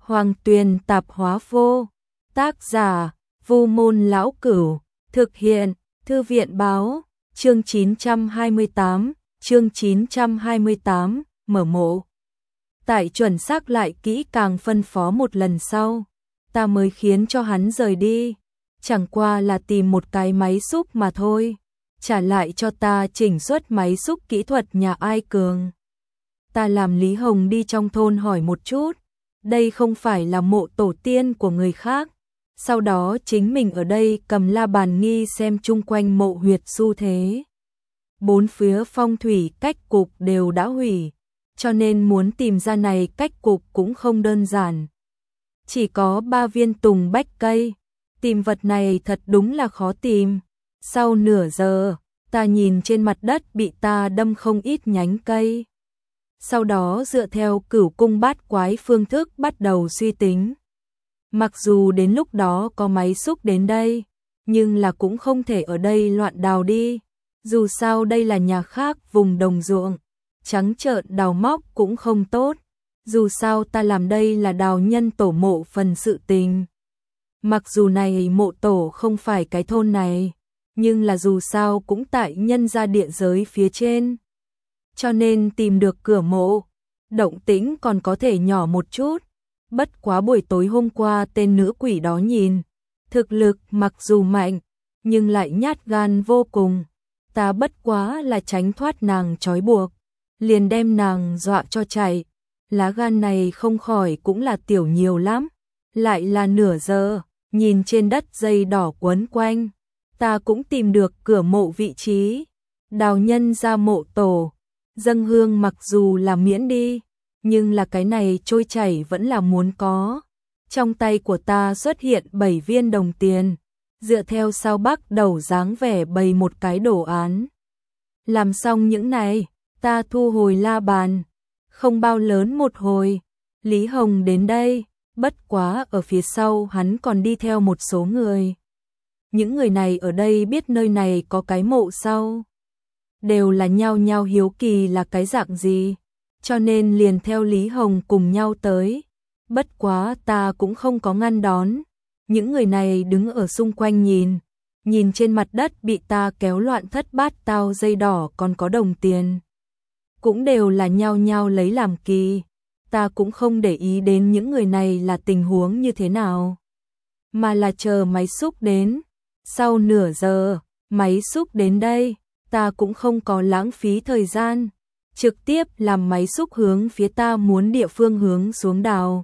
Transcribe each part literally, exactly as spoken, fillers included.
Hoàng Tuyền Tạp Hóa Vô. Tác giả: Vu Môn Lão Cửu. Thực hiện: Thư viện Báo. Chương chín trăm hai mươi tám. Chương chín trăm hai mươi tám. Mở mộ. Tại chuẩn xác lại kỹ càng phân phó một lần sau, ta mới khiến cho hắn rời đi. Chẳng qua là tìm một cái máy xúc mà thôi. Trả lại cho ta chỉnh xuất máy xúc kỹ thuật nhà ai Cường. Ta làm Lý Hồng đi trong thôn hỏi một chút. Đây không phải là mộ tổ tiên của người khác. Sau đó chính mình ở đây cầm la bàn nghi xem chung quanh mộ huyệt xu thế. Bốn phía phong thủy cách cục đều đã hủy, cho nên muốn tìm ra này cách cục cũng không đơn giản. Chỉ có ba viên tùng bách cây, tìm vật này thật đúng là khó tìm. Sau nửa giờ, ta nhìn trên mặt đất bị ta đâm không ít nhánh cây. Sau đó dựa theo cửu cung bát quái phương thức bắt đầu suy tính. Mặc dù đến lúc đó có máy xúc đến đây, nhưng là cũng không thể ở đây loạn đào đi. Dù sao đây là nhà khác vùng đồng ruộng, trắng trợn đào móc cũng không tốt. Dù sao ta làm đây là đào nhân tổ mộ phần sự tình. Mặc dù này mộ tổ không phải cái thôn này, nhưng là dù sao cũng tại nhân gia địa giới phía trên. Cho nên tìm được cửa mộ, động tĩnh còn có thể nhỏ một chút. Bất quá buổi tối hôm qua tên nữ quỷ đó nhìn, thực lực mặc dù mạnh, nhưng lại nhát gan vô cùng. Ta bất quá là tránh thoát nàng trói buộc, liền đem nàng dọa cho chạy. Lá gan này không khỏi cũng là tiểu nhiều lắm. Lại là nửa giờ, nhìn trên đất dây đỏ quấn quanh, ta cũng tìm được cửa mộ vị trí. Đào nhân ra mộ tổ, dâng hương mặc dù là miễn đi, nhưng là cái này trôi chảy vẫn là muốn có. Trong tay của ta xuất hiện bảy viên đồng tiền, dựa theo sao bắc đầu dáng vẻ bày một cái đồ án. Làm xong những này, ta thu hồi la bàn. Không bao lớn một hồi, Lý Hồng đến đây, bất quá ở phía sau hắn còn đi theo một số người. Những người này ở đây biết nơi này có cái mộ sau, đều là nhao nhao hiếu kỳ là cái dạng gì, cho nên liền theo Lý Hồng cùng nhau tới. Bất quá ta cũng không có ngăn đón. Những người này đứng ở xung quanh nhìn, nhìn trên mặt đất bị ta kéo loạn thất bát tao dây đỏ còn có đồng tiền. Cũng đều là nhao nhao lấy làm kỳ. Ta cũng không để ý đến những người này là tình huống như thế nào, mà là chờ máy xúc đến. Sau nửa giờ, máy xúc đến đây, ta cũng không có lãng phí thời gian, trực tiếp làm máy xúc hướng phía ta muốn địa phương hướng xuống đào.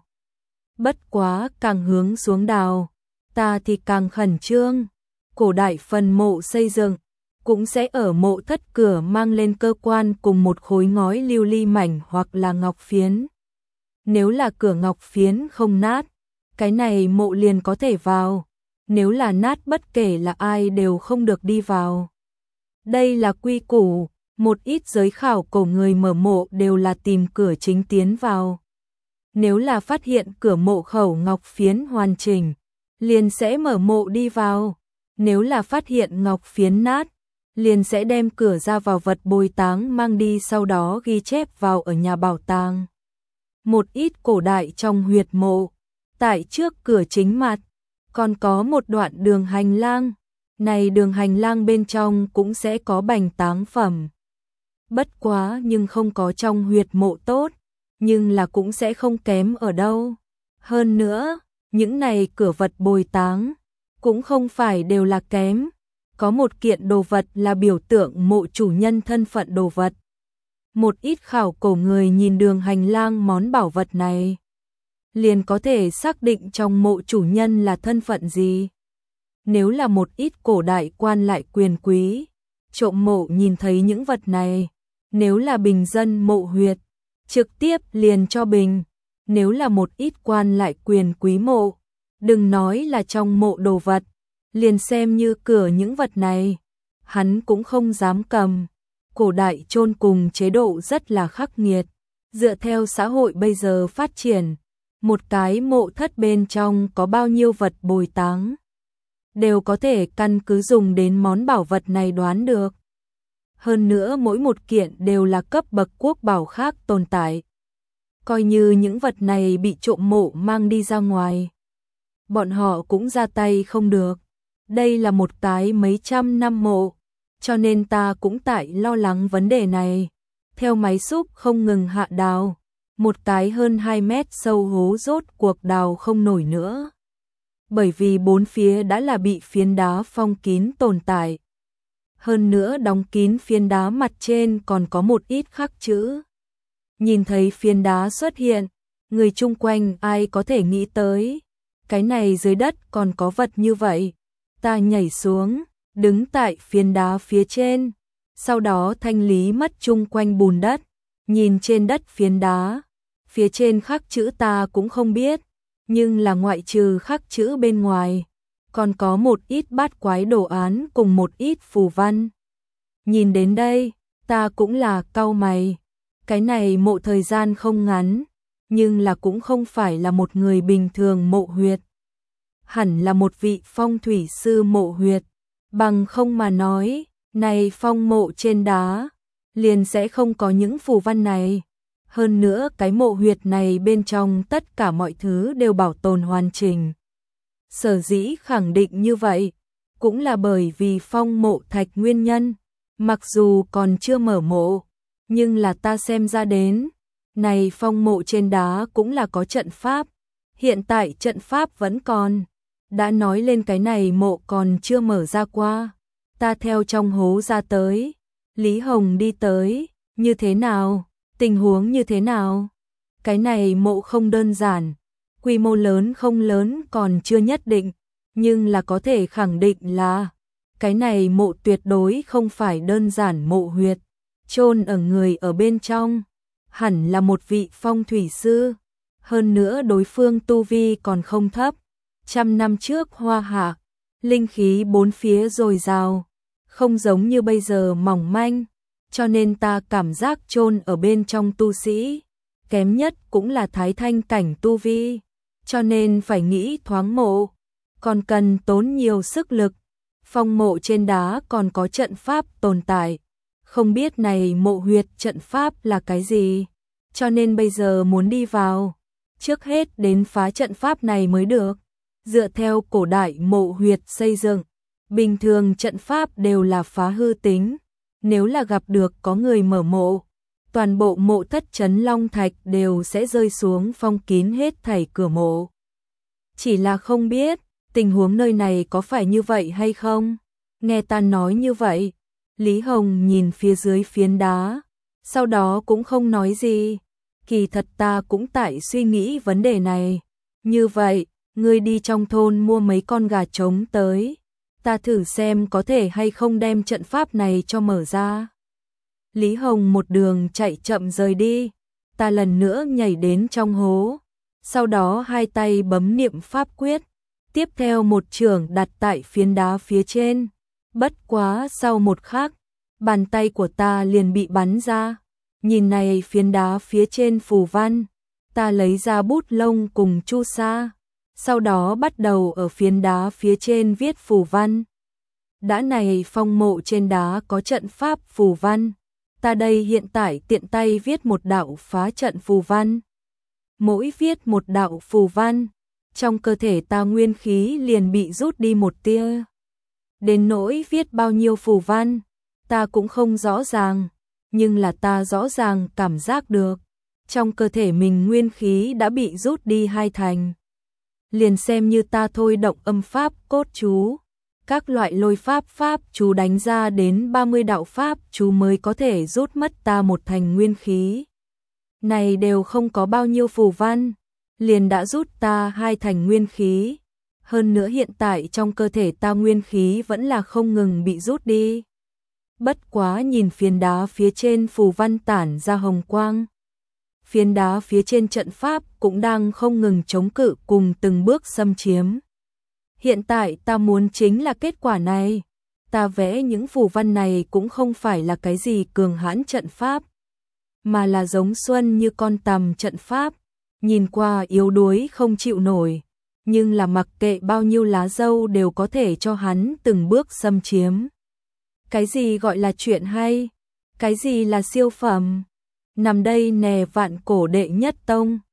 Bất quá càng hướng xuống đào, ta thì càng khẩn trương. Cổ đại phần mộ xây dựng, cũng sẽ ở mộ thất cửa mang lên cơ quan cùng một khối ngói lưu ly mảnh hoặc là ngọc phiến. Nếu là cửa ngọc phiến không nát, cái này mộ liền có thể vào. Nếu là nát bất kể là ai đều không được đi vào. Đây là quy củ, một ít giới khảo cổ người mở mộ đều là tìm cửa chính tiến vào. Nếu là phát hiện cửa mộ khẩu ngọc phiến hoàn chỉnh, liền sẽ mở mộ đi vào. Nếu là phát hiện ngọc phiến nát, liền sẽ đem cửa ra vào vật bồi táng mang đi, sau đó ghi chép vào ở nhà bảo tàng. Một ít cổ đại trong huyệt mộ, tại trước cửa chính mặt, còn có một đoạn đường hành lang. Này đường hành lang bên trong cũng sẽ có bành táng phẩm. Bất quá nhưng không có trong huyệt mộ tốt, nhưng là cũng sẽ không kém ở đâu. Hơn nữa, những này cửa vật bồi táng cũng không phải đều là kém. Có một kiện đồ vật là biểu tượng mộ chủ nhân thân phận đồ vật. Một ít khảo cổ người nhìn đường hành lang món bảo vật này, liền có thể xác định trong mộ chủ nhân là thân phận gì. Nếu là một ít cổ đại quan lại quyền quý, trộm mộ nhìn thấy những vật này, nếu là bình dân mộ huyệt, trực tiếp liền cho bình. Nếu là một ít quan lại quyền quý mộ, đừng nói là trong mộ đồ vật, liền xem như cửa những vật này, hắn cũng không dám cầm. Cổ đại chôn cùng chế độ rất là khắc nghiệt. Dựa theo xã hội bây giờ phát triển, một cái mộ thất bên trong có bao nhiêu vật bồi táng, đều có thể căn cứ dùng đến món bảo vật này đoán được. Hơn nữa mỗi một kiện đều là cấp bậc quốc bảo khác tồn tại. coi như những vật này bị trộm mộ mang đi ra ngoài, bọn họ cũng ra tay không được. Đây là một cái mấy trăm năm mộ, cho nên ta cũng tại lo lắng vấn đề này. Theo máy xúc không ngừng hạ đào, một cái hơn hai mét sâu hố rốt cuộc đào không nổi nữa. Bởi vì bốn phía đã là bị phiến đá phong kín tồn tại. Hơn nữa đóng kín phiến đá mặt trên còn có một ít khắc chữ. Nhìn thấy phiến đá xuất hiện, người chung quanh ai có thể nghĩ tới, cái này dưới đất còn có vật như vậy. Ta nhảy xuống, đứng tại phiến đá phía trên, sau đó thanh lý mất chung quanh bùn đất, nhìn trên đất phiến đá, phía trên khắc chữ ta cũng không biết, nhưng là ngoại trừ khắc chữ bên ngoài, còn có một ít bát quái đồ án cùng một ít phù văn. Nhìn đến đây, ta cũng là cau mày, cái này mộ thời gian không ngắn, nhưng là cũng không phải là một người bình thường mộ huyệt. Hẳn là một vị phong thủy sư mộ huyệt, bằng không mà nói, này phong mộ trên đá, liền sẽ không có những phù văn này. Hơn nữa cái mộ huyệt này bên trong tất cả mọi thứ đều bảo tồn hoàn chỉnh. Sở dĩ khẳng định như vậy, cũng là bởi vì phong mộ thạch nguyên nhân, mặc dù còn chưa mở mộ, nhưng là ta xem ra đến, này phong mộ trên đá cũng là có trận pháp, hiện tại trận pháp vẫn còn. Đã nói lên cái này mộ còn chưa mở ra qua, ta theo trong hố ra tới, Lý Hồng đi tới, như thế nào, tình huống như thế nào? Cái này mộ không đơn giản, quy mô lớn không lớn còn chưa nhất định, nhưng là có thể khẳng định là cái này mộ tuyệt đối không phải đơn giản mộ huyệt, chôn ở người ở bên trong, hẳn là một vị phong thủy sư, hơn nữa đối phương tu vi còn không thấp. Trăm năm trước hoa hạ, linh khí bốn phía dồi dào, không giống như bây giờ mỏng manh, cho nên ta cảm giác chôn ở bên trong tu sĩ, kém nhất cũng là thái thanh cảnh tu vi, cho nên phải nghĩ thoáng mộ, còn cần tốn nhiều sức lực. Phong mộ trên đá còn có trận pháp tồn tại, không biết này mộ huyệt trận pháp là cái gì, cho nên bây giờ muốn đi vào, trước hết đến phá trận pháp này mới được. Dựa theo cổ đại mộ huyệt xây dựng, bình thường trận pháp đều là phá hư tính, nếu là gặp được có người mở mộ, toàn bộ mộ thất trấn Long Thạch đều sẽ rơi xuống phong kín hết thảy cửa mộ. Chỉ là không biết, tình huống nơi này có phải như vậy hay không? Nghe ta nói như vậy, Lý Hồng nhìn phía dưới phiến đá, sau đó cũng không nói gì, kỳ thật ta cũng tại suy nghĩ vấn đề này, như vậy. Ngươi đi trong thôn mua mấy con gà trống tới, ta thử xem có thể hay không đem trận pháp này cho mở ra. Lý Hồng một đường chạy chậm rời đi, ta lần nữa nhảy đến trong hố, sau đó hai tay bấm niệm pháp quyết, tiếp theo một chưởng đặt tại phiến đá phía trên, bất quá sau một khắc, bàn tay của ta liền bị bắn ra, nhìn này phiến đá phía trên phù văn, ta lấy ra bút lông cùng chu sa. Sau đó bắt đầu ở phiến đá phía trên viết phù văn. Đã này phong mộ trên đá có trận pháp phù văn, ta đây hiện tại tiện tay viết một đạo phá trận phù văn. Mỗi viết một đạo phù văn, trong cơ thể ta nguyên khí liền bị rút đi một tia. Đến nỗi viết bao nhiêu phù văn, ta cũng không rõ ràng, nhưng là ta rõ ràng cảm giác được, trong cơ thể mình nguyên khí đã bị rút đi hai thành. Liền xem như ta thôi động âm pháp cốt chú, các loại lôi pháp pháp chú đánh ra đến ba mươi đạo pháp chú mới có thể rút mất ta một thành nguyên khí. Này đều không có bao nhiêu phù văn, liền đã rút ta hai thành nguyên khí. Hơn nữa hiện tại trong cơ thể ta nguyên khí vẫn là không ngừng bị rút đi. Bất quá nhìn phiến đá phía trên phù văn tản ra hồng quang. Phiến đá phía trên trận pháp cũng đang không ngừng chống cự cùng từng bước xâm chiếm. Hiện tại ta muốn chính là kết quả này. Ta vẽ những phù văn này cũng không phải là cái gì cường hãn trận pháp, mà là giống xuân như con tằm trận pháp, nhìn qua yếu đuối không chịu nổi, nhưng là mặc kệ bao nhiêu lá dâu đều có thể cho hắn từng bước xâm chiếm. Cái gì gọi là chuyện hay? Cái gì là siêu phẩm? nằm đây nè vạn cổ đệ nhất tông.